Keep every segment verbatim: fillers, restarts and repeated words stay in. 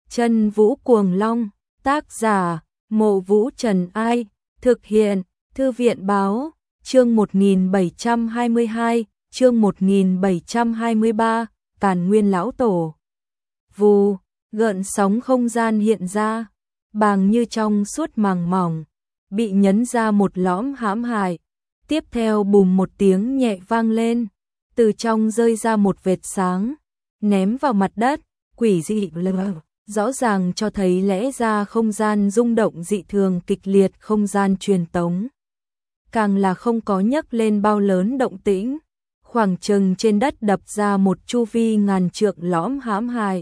Chân Vũ Cuồng Long, tác giả, Mộ Vũ Trần Ai, thực hiện, Thư viện Báo, chương một nghìn bảy trăm hai mươi hai, chương một nghìn bảy trăm hai mươi ba, Càn Nguyên Lão Tổ. Vù, gợn sóng không gian hiện ra, bàng như trong suốt màng mỏng, bị nhấn ra một lõm hãm hại. Tiếp theo bùm một tiếng nhẹ vang lên, từ trong rơi ra một vệt sáng, ném vào mặt đất, quỷ dị lờ, rõ ràng cho thấy lẽ ra không gian rung động dị thường kịch liệt, không gian truyền tống. Càng là không có nhấc lên bao lớn động tĩnh, khoảng chừng trên đất đập ra một chu vi ngàn trượng lõm hãm hại.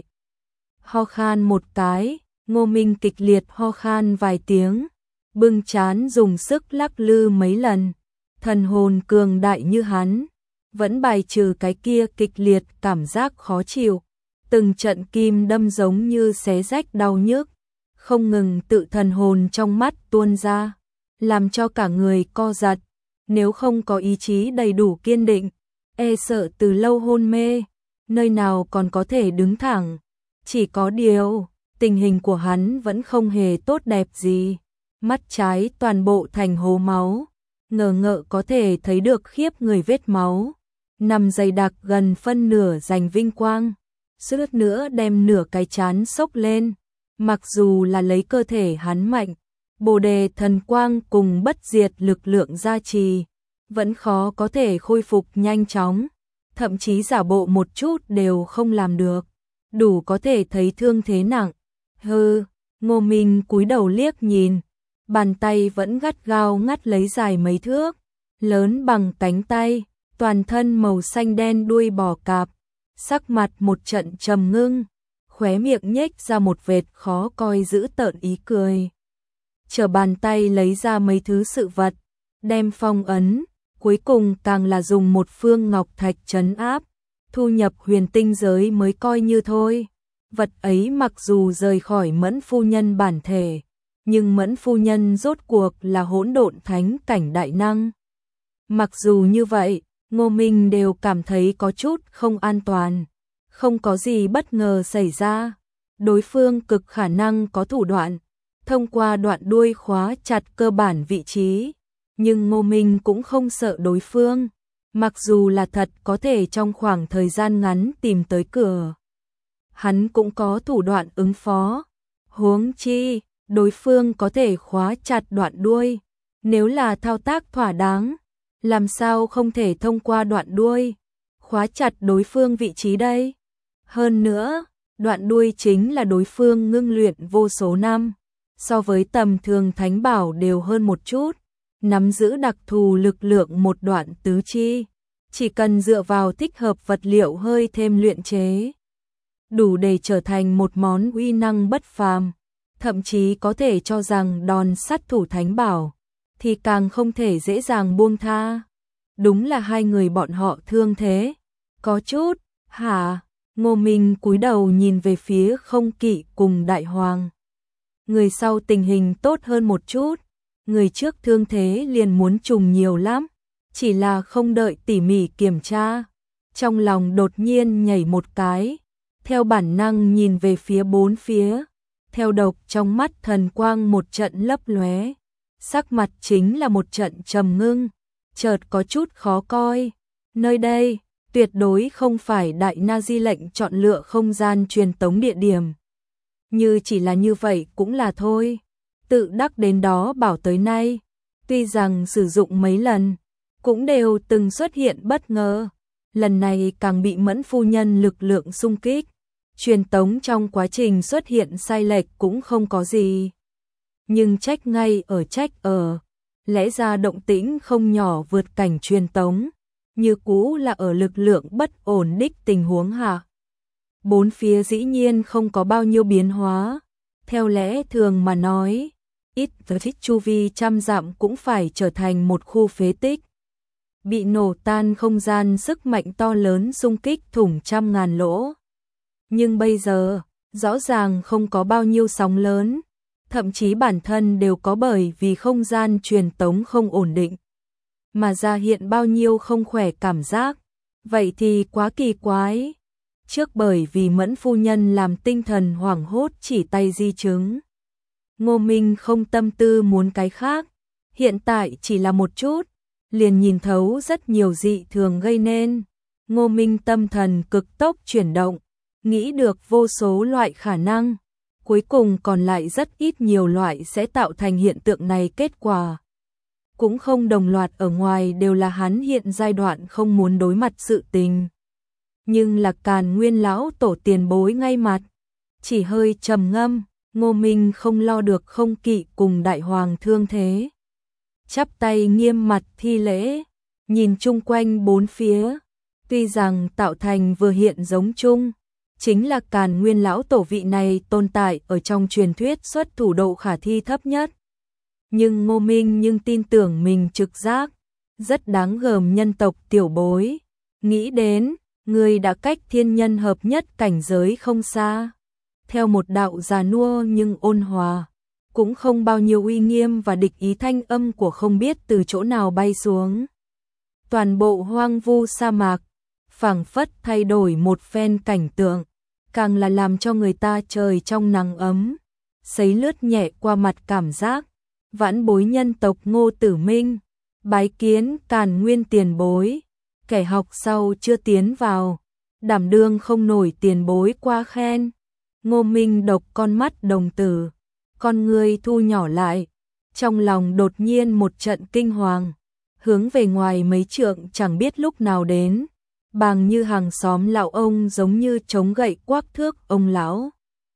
Ho khan một cái, Ngô Minh kịch liệt ho khan vài tiếng, bưng chán dùng sức lắc lư mấy lần. Thần hồn cường đại như hắn, vẫn bài trừ cái kia kịch liệt cảm giác khó chịu, từng trận kim đâm giống như xé rách đau nhức, không ngừng tự thần hồn trong mắt tuôn ra, làm cho cả người co giật, nếu không có ý chí đầy đủ kiên định, e sợ từ lâu hôn mê, nơi nào còn có thể đứng thẳng. Chỉ có điều, tình hình của hắn vẫn không hề tốt đẹp gì, mắt trái toàn bộ thành hố máu. Ngờ ngợ có thể thấy được khiếp người vết máu, nằm dày đặc gần phân nửa dành vinh quang, suýt nữa đem nửa cái chán sốc lên. Mặc dù là lấy cơ thể hắn mạnh, Bồ đề thần quang cùng bất diệt lực lượng gia trì, vẫn khó có thể khôi phục nhanh chóng, thậm chí giả bộ một chút đều không làm được, đủ có thể thấy thương thế nặng. Hừ, Ngô Minh cúi đầu liếc nhìn, bàn tay vẫn gắt gao ngắt lấy dài mấy thước, lớn bằng cánh tay, toàn thân màu xanh đen đuôi bò cạp, sắc mặt một trận trầm ngưng, khóe miệng nhếch ra một vệt khó coi dữ tợn ý cười. Chờ bàn tay lấy ra mấy thứ sự vật, đem phong ấn, cuối cùng càng là dùng một phương ngọc thạch trấn áp, thu nhập huyền tinh giới mới coi như thôi. Vật ấy mặc dù rời khỏi Mẫn phu nhân bản thể, nhưng Mẫn phu nhân rốt cuộc là hỗn độn thánh cảnh đại năng. Mặc dù như vậy, Ngô Minh đều cảm thấy có chút không an toàn, không có gì bất ngờ xảy ra. Đối phương cực khả năng có thủ đoạn, thông qua đoạn đuôi khóa chặt cơ bản vị trí, nhưng Ngô Minh cũng không sợ đối phương. Mặc dù là thật có thể trong khoảng thời gian ngắn tìm tới cửa, hắn cũng có thủ đoạn ứng phó. Huống chi, đối phương có thể khóa chặt đoạn đuôi, nếu là thao tác thỏa đáng, làm sao không thể thông qua đoạn đuôi, khóa chặt đối phương vị trí đây. Hơn nữa, đoạn đuôi chính là đối phương ngưng luyện vô số năm, so với tầm thường thánh bảo đều hơn một chút, nắm giữ đặc thù lực lượng một đoạn tứ chi, chỉ cần dựa vào thích hợp vật liệu hơi thêm luyện chế, đủ để trở thành một món uy năng bất phàm. Thậm chí có thể cho rằng đòn sát thủ thánh bảo, thì càng không thể dễ dàng buông tha. Đúng là hai người bọn họ thương thế. Có chút, hả? Ngô Minh cúi đầu nhìn về phía Không Kỵ cùng Đại Hoàng. Người sau tình hình tốt hơn một chút, người trước thương thế liền muốn trùng nhiều lắm, chỉ là không đợi tỉ mỉ kiểm tra. Trong lòng đột nhiên nhảy một cái, theo bản năng nhìn về phía bốn phía. Theo độc trong mắt thần quang một trận lấp lóe, sắc mặt chính là một trận trầm ngưng, chợt có chút khó coi. Nơi đây, tuyệt đối không phải Đại Na Di lệnh chọn lựa không gian truyền tống địa điểm. Như chỉ là như vậy cũng là thôi, tự đắc đến đó bảo tới nay, tuy rằng sử dụng mấy lần, cũng đều từng xuất hiện bất ngờ, lần này càng bị Mẫn phu nhân lực lượng xung kích. Truyền tống trong quá trình xuất hiện sai lệch cũng không có gì. Nhưng trách ngay ở trách ở, lẽ ra động tĩnh không nhỏ vượt cảnh truyền tống, như cũ là ở lực lượng bất ổn đích tình huống hạ. Bốn phía dĩ nhiên không có bao nhiêu biến hóa, theo lẽ thường mà nói, ít thích chu vi trăm dặm cũng phải trở thành một khu phế tích. Bị nổ tan không gian sức mạnh to lớn xung kích thủng trăm ngàn lỗ. Nhưng bây giờ, rõ ràng không có bao nhiêu sóng lớn, thậm chí bản thân đều có bởi vì không gian truyền tống không ổn định, mà ra hiện bao nhiêu không khỏe cảm giác, vậy thì quá kỳ quái. trước bởi vì Mẫn phu nhân làm tinh thần hoảng hốt chỉ tay di chứng. Ngô Minh không tâm tư muốn cái khác, hiện tại chỉ là một chút, liền nhìn thấu rất nhiều dị thường gây nên. Ngô Minh tâm thần cực tốc chuyển động, nghĩ được vô số loại khả năng, cuối cùng còn lại rất ít nhiều loại sẽ tạo thành hiện tượng này kết quả. Cũng không đồng loạt ở ngoài đều là hắn hiện giai đoạn không muốn đối mặt sự tình. Nhưng là Càn Nguyên lão tổ tiền bối ngay mặt, chỉ hơi trầm ngâm, Ngô Minh không lo được không kỵ cùng đại hoàng thương thế. Chắp tay nghiêm mặt thi lễ, nhìn chung quanh bốn phía, tuy rằng tạo thành vừa hiện giống chung, chính là Càn Nguyên lão tổ vị này tồn tại ở trong truyền thuyết xuất thủ độ khả thi thấp nhất. Nhưng Ngô Minh nhưng tin tưởng mình trực giác, rất đáng gờm nhân tộc tiểu bối, nghĩ đến, người đã cách thiên nhân hợp nhất cảnh giới không xa. Theo một đạo già nua nhưng ôn hòa, cũng không bao nhiêu uy nghiêm và địch ý thanh âm của không biết từ chỗ nào bay xuống. Toàn bộ hoang vu sa mạc, phảng phất thay đổi một phen cảnh tượng, càng là làm cho người ta trời trong nắng ấm, sấy lướt nhẹ qua mặt cảm giác. Vãn bối nhân tộc Ngô Tử Minh, bái kiến Càn Nguyên tiền bối, kẻ học sau chưa tiến vào, đảm đương không nổi tiền bối qua khen. Ngô Minh độc con mắt đồng tử, con người thu nhỏ lại, trong lòng đột nhiên một trận kinh hoàng, hướng về ngoài mấy trượng chẳng biết lúc nào đến, bàng như hàng xóm lão ông giống như chống gậy quắc thước ông lão.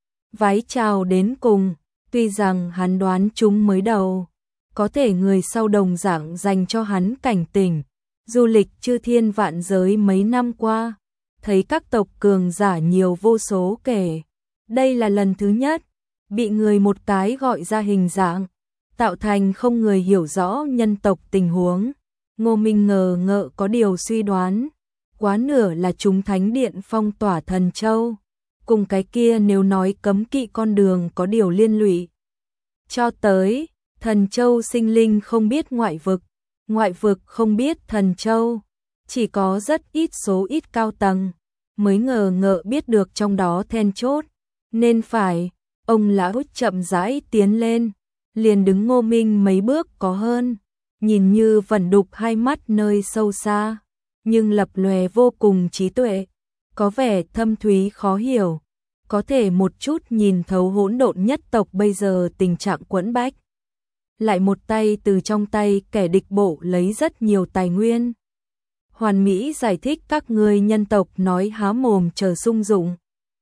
Vái chào đến cùng, tuy rằng hắn đoán chúng mới đầu, có thể người sau đồng dạng dành cho hắn cảnh tỉnh, du lịch chư thiên vạn giới mấy năm qua, thấy các tộc cường giả nhiều vô số kể. Đây là lần thứ nhất, bị người một cái gọi ra hình dạng, tạo thành không người hiểu rõ nhân tộc tình huống. Ngô Minh ngờ ngợ có điều suy đoán, quá nửa là chúng thánh điện phong tỏa Thần Châu, cùng cái kia nếu nói cấm kỵ con đường có điều liên lụy. Cho tới, Thần Châu sinh linh không biết ngoại vực, ngoại vực không biết Thần Châu, chỉ có rất ít số ít cao tầng, mới ngờ ngợ biết được trong đó then chốt. Nên phải, ông lão chậm rãi tiến lên, liền đứng Ngô Minh mấy bước có hơn, nhìn như vẩn đục hai mắt nơi sâu xa, nhưng lập lòe vô cùng trí tuệ, có vẻ thâm thúy khó hiểu, có thể một chút nhìn thấu hỗn độn nhất tộc bây giờ tình trạng quẫn bách. Lại một tay từ trong tay kẻ địch bộ lấy rất nhiều tài nguyên. Hoàn mỹ giải thích các người nhân tộc nói há mồm chờ sung dụng.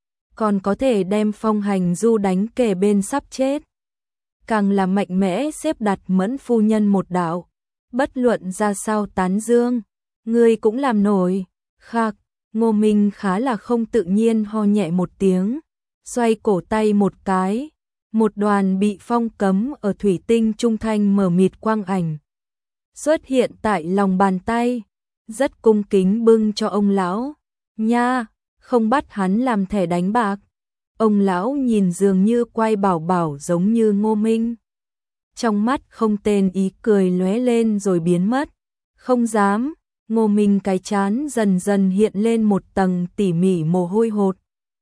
Còn có thể đem Phong Hành Du đánh kề bên sắp chết. Càng là mạnh mẽ xếp đặt Mẫn phu nhân một đạo. Bất luận ra sao tán dương, người cũng làm nổi. Khạc, Ngô Minh khá là không tự nhiên ho nhẹ một tiếng, xoay cổ tay một cái. Một đoàn bị phong cấm ở thủy tinh trung thanh mở mịt quang ảnh xuất hiện tại lòng bàn tay, rất cung kính bưng cho ông lão. Nha, không bắt hắn làm thẻ đánh bạc. Ông lão nhìn dường như quay bảo bảo giống như Ngô Minh. Trong mắt không tên ý cười lóe lên rồi biến mất. Không dám, Ngô Minh cái chán dần dần hiện lên một tầng tỉ mỉ mồ hôi hột.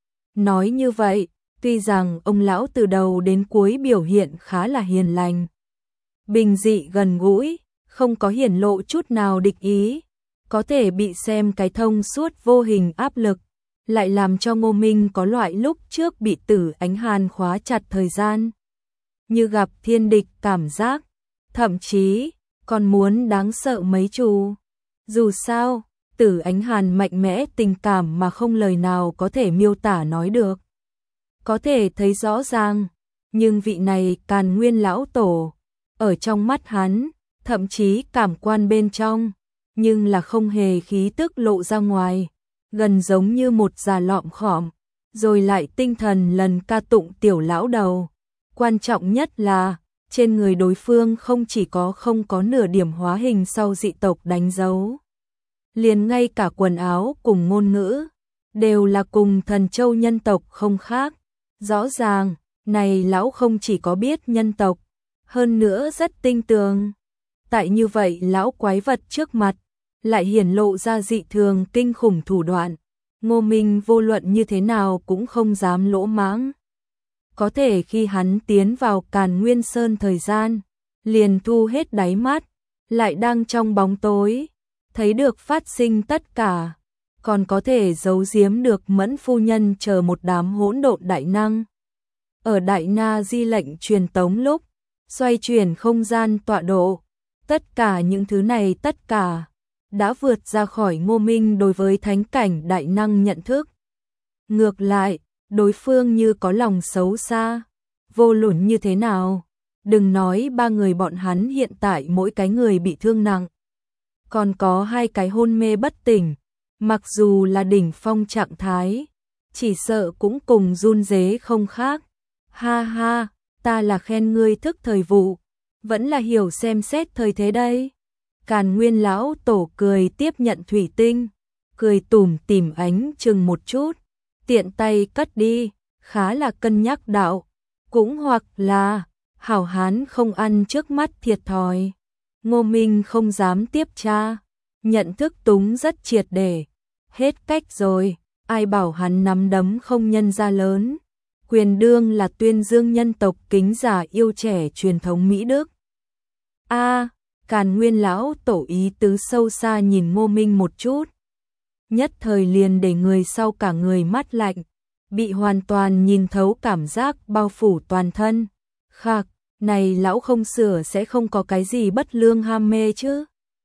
Nói như vậy, tuy rằng ông lão từ đầu đến cuối biểu hiện khá là hiền lành, bình dị gần gũi, không có hiển lộ chút nào địch ý, có thể bị xem cái thông suốt vô hình áp lực, lại làm cho Ngô Minh có loại lúc trước bị Tử Ánh Hàn khóa chặt thời gian, như gặp thiên địch cảm giác, thậm chí còn muốn đáng sợ mấy chú. Dù sao, Tử Ánh Hàn mạnh mẽ tình cảm mà không lời nào có thể miêu tả nói được. Có thể thấy rõ ràng, nhưng vị này Càn Nguyên lão tổ, ở trong mắt hắn, thậm chí cảm quan bên trong, nhưng là không hề khí tức lộ ra ngoài, gần giống như một già lọm khọm, rồi lại tinh thần lần ca tụng tiểu lão đầu. Quan trọng nhất là, trên người đối phương không chỉ có không có nửa điểm hóa hình sau dị tộc đánh dấu, liền ngay cả quần áo cùng ngôn ngữ, đều là cùng Thần Châu nhân tộc không khác. Rõ ràng, này lão không chỉ có biết nhân tộc, hơn nữa rất tinh tường. Tại như vậy lão quái vật trước mặt, lại hiển lộ ra dị thường kinh khủng thủ đoạn, Ngô Minh vô luận như thế nào cũng không dám lỗ mãng. Có thể khi hắn tiến vào Càn Nguyên Sơn thời gian, liền thu hết đáy mắt, lại đang trong bóng tối, thấy được phát sinh tất cả, còn có thể giấu giếm được Mẫn phu nhân chờ một đám hỗn độn đại năng. Ở Đại Na Di lệnh truyền tống lúc, xoay chuyển không gian tọa độ, tất cả những thứ này tất cả đã vượt ra khỏi Ngô Minh đối với thánh cảnh đại năng nhận thức. Ngược lại, đối phương như có lòng xấu xa, vô luận như thế nào, đừng nói ba người bọn hắn hiện tại mỗi cái người bị thương nặng, còn có hai cái hôn mê bất tỉnh, mặc dù là đỉnh phong trạng thái, chỉ sợ cũng cùng run rế không khác. Ha ha, ta là khen ngươi thức thời vụ, vẫn là hiểu xem xét thời thế đây. Càn Nguyên lão tổ cười tiếp nhận thủy tinh, cười tủm tỉm ánh chừng một chút, tiện tay cất đi, khá là cân nhắc đạo, cũng hoặc là hảo hán không ăn trước mắt thiệt thòi. Ngô Minh không dám tiếp tra, nhận thức túng rất triệt để, hết cách rồi, ai bảo hắn nắm đấm không nhân ra lớn. Quyền đương là tuyên dương nhân tộc kính giả yêu trẻ truyền thống Mỹ Đức. A, Càn Nguyên lão tổ ý tứ sâu xa nhìn Ngô Minh một chút, nhất thời liền để người sau cả người mắt lạnh, bị hoàn toàn nhìn thấu cảm giác bao phủ toàn thân. Khạc, này lão không sửa sẽ không có cái gì bất lương ham mê chứ.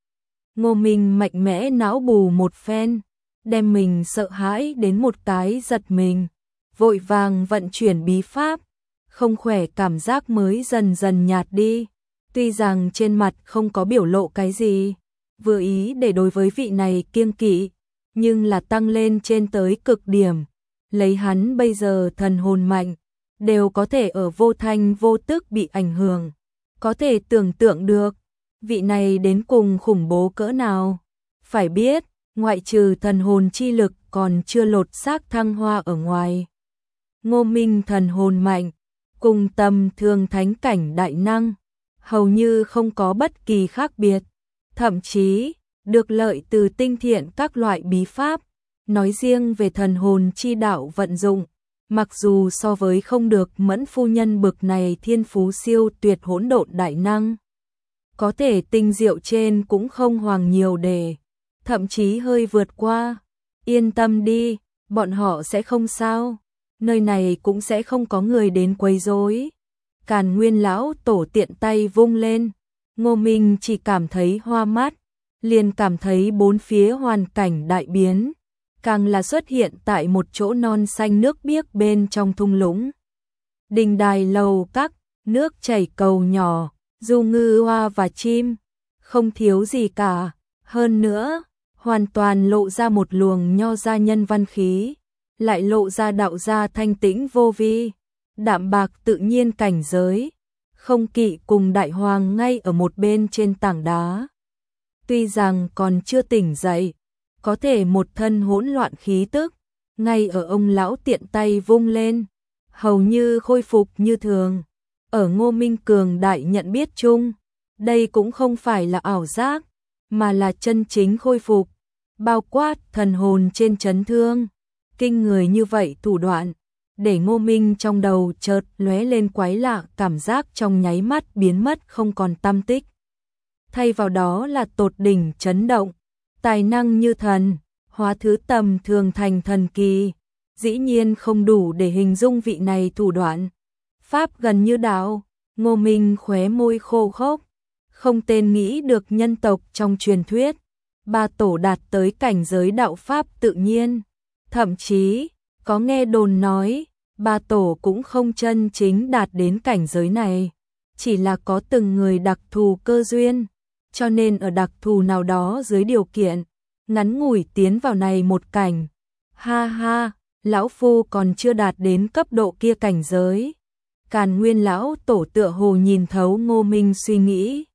Ngô Minh mạnh mẽ não bù một phen, đem mình sợ hãi đến một cái giật mình, vội vàng vận chuyển bí pháp, không khỏe cảm giác mới dần dần nhạt đi. Tuy rằng trên mặt không có biểu lộ cái gì, vừa ý để đối với vị này kiêng kỵ, nhưng là tăng lên trên tới cực điểm. Lấy hắn bây giờ thần hồn mạnh, đều có thể ở vô thanh vô tức bị ảnh hưởng. Có thể tưởng tượng được, vị này đến cùng khủng bố cỡ nào. Phải biết, ngoại trừ thần hồn chi lực còn chưa lột xác thăng hoa ở ngoài. Ngô Minh thần hồn mạnh, cùng tầm thường thánh cảnh đại năng, hầu như không có bất kỳ khác biệt, thậm chí được lợi từ tinh thiện các loại bí pháp, nói riêng về thần hồn chi đạo vận dụng, mặc dù so với không được Mẫn phu nhân bực này thiên phú siêu tuyệt hỗn độn đại năng, có thể tinh diệu trên cũng không hoàng nhiều đề, thậm chí hơi vượt qua. Yên tâm đi, bọn họ sẽ không sao, nơi này cũng sẽ không có người đến quấy rối. Càn Nguyên lão tổ tiện tay vung lên, Ngô Minh chỉ cảm thấy hoa mắt, liền cảm thấy bốn phía hoàn cảnh đại biến, càng là xuất hiện tại một chỗ non xanh nước biếc bên trong thung lũng. Đình đài lầu các, nước chảy cầu nhỏ, du ngư hoa và chim, không thiếu gì cả, hơn nữa, hoàn toàn lộ ra một luồng nho gia nhân văn khí, lại lộ ra đạo gia thanh tĩnh vô vi, đạm bạc tự nhiên cảnh giới, không kỵ cùng đại hoàng ngay ở một bên trên tảng đá. Tuy rằng còn chưa tỉnh dậy, có thể một thân hỗn loạn khí tức, ngay ở ông lão tiện tay vung lên, hầu như khôi phục như thường. Ở Ngô Minh cường đại nhận biết chung, đây cũng không phải là ảo giác, mà là chân chính khôi phục, bao quát thần hồn trên chấn thương. Kinh người như vậy thủ đoạn, để Ngô Minh trong đầu chợt lóe lên quái lạ cảm giác trong nháy mắt biến mất không còn tăm tích. Thay vào đó là tột đỉnh chấn động, tài năng như thần, hóa thứ tầm thường thành thần kỳ, dĩ nhiên không đủ để hình dung vị này thủ đoạn. Pháp gần như đạo, Ngô Minh khóe môi khô khốc, không tên nghĩ được nhân tộc trong truyền thuyết, ba tổ đạt tới cảnh giới đạo Pháp tự nhiên. Thậm chí, có nghe đồn nói, ba tổ cũng không chân chính đạt đến cảnh giới này, chỉ là có từng người đặc thù cơ duyên, cho nên ở đặc thù nào đó dưới điều kiện, ngắn ngủi tiến vào này một cảnh. Ha ha, lão phu còn chưa đạt đến cấp độ kia cảnh giới. Càn Nguyên lão tổ tựa hồ nhìn thấu Ngô Minh suy nghĩ,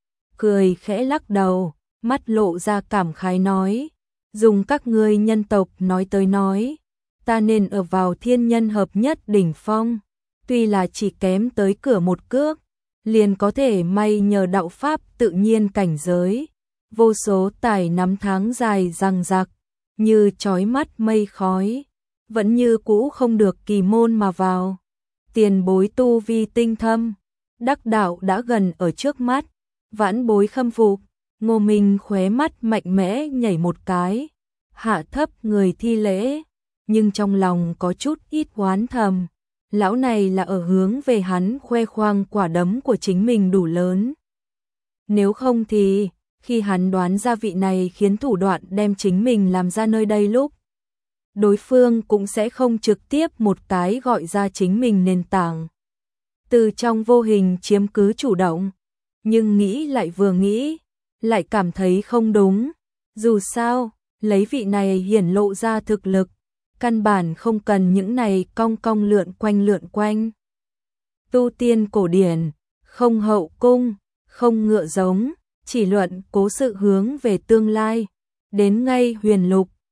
cười khẽ lắc đầu, mắt lộ ra cảm khái nói, dùng các ngươi nhân tộc nói tới nói, ta nên ở vào thiên nhân hợp nhất đỉnh phong, tuy là chỉ kém tới cửa một cước, liền có thể may nhờ đạo Pháp tự nhiên cảnh giới, vô số tài năm tháng dài răng rạc, như chói mắt mây khói, vẫn như cũ không được kỳ môn mà vào. Tiền bối tu vi tinh thâm, đắc đạo đã gần ở trước mắt, vãn bối khâm phục. Ngô Minh khóe mắt mạnh mẽ nhảy một cái, hạ thấp người thi lễ, nhưng trong lòng có chút ít oán thầm. Lão này là ở hướng về hắn khoe khoang quả đấm của chính mình đủ lớn. Nếu không thì, khi hắn đoán ra vị này khiến thủ đoạn đem chính mình làm ra nơi đây lúc, đối phương cũng sẽ không trực tiếp một cái gọi ra chính mình nền tảng. Từ trong vô hình chiếm cứ chủ động, nhưng nghĩ lại vừa nghĩ, lại cảm thấy không đúng. Dù sao, lấy vị này hiển lộ ra thực lực, căn bản không cần những này cong cong lượn quanh lượn quanh. Tu tiên cổ điển, không hậu cung, không ngựa giống, chỉ luận cố sự hướng về tương lai. Đến ngay huyền lục,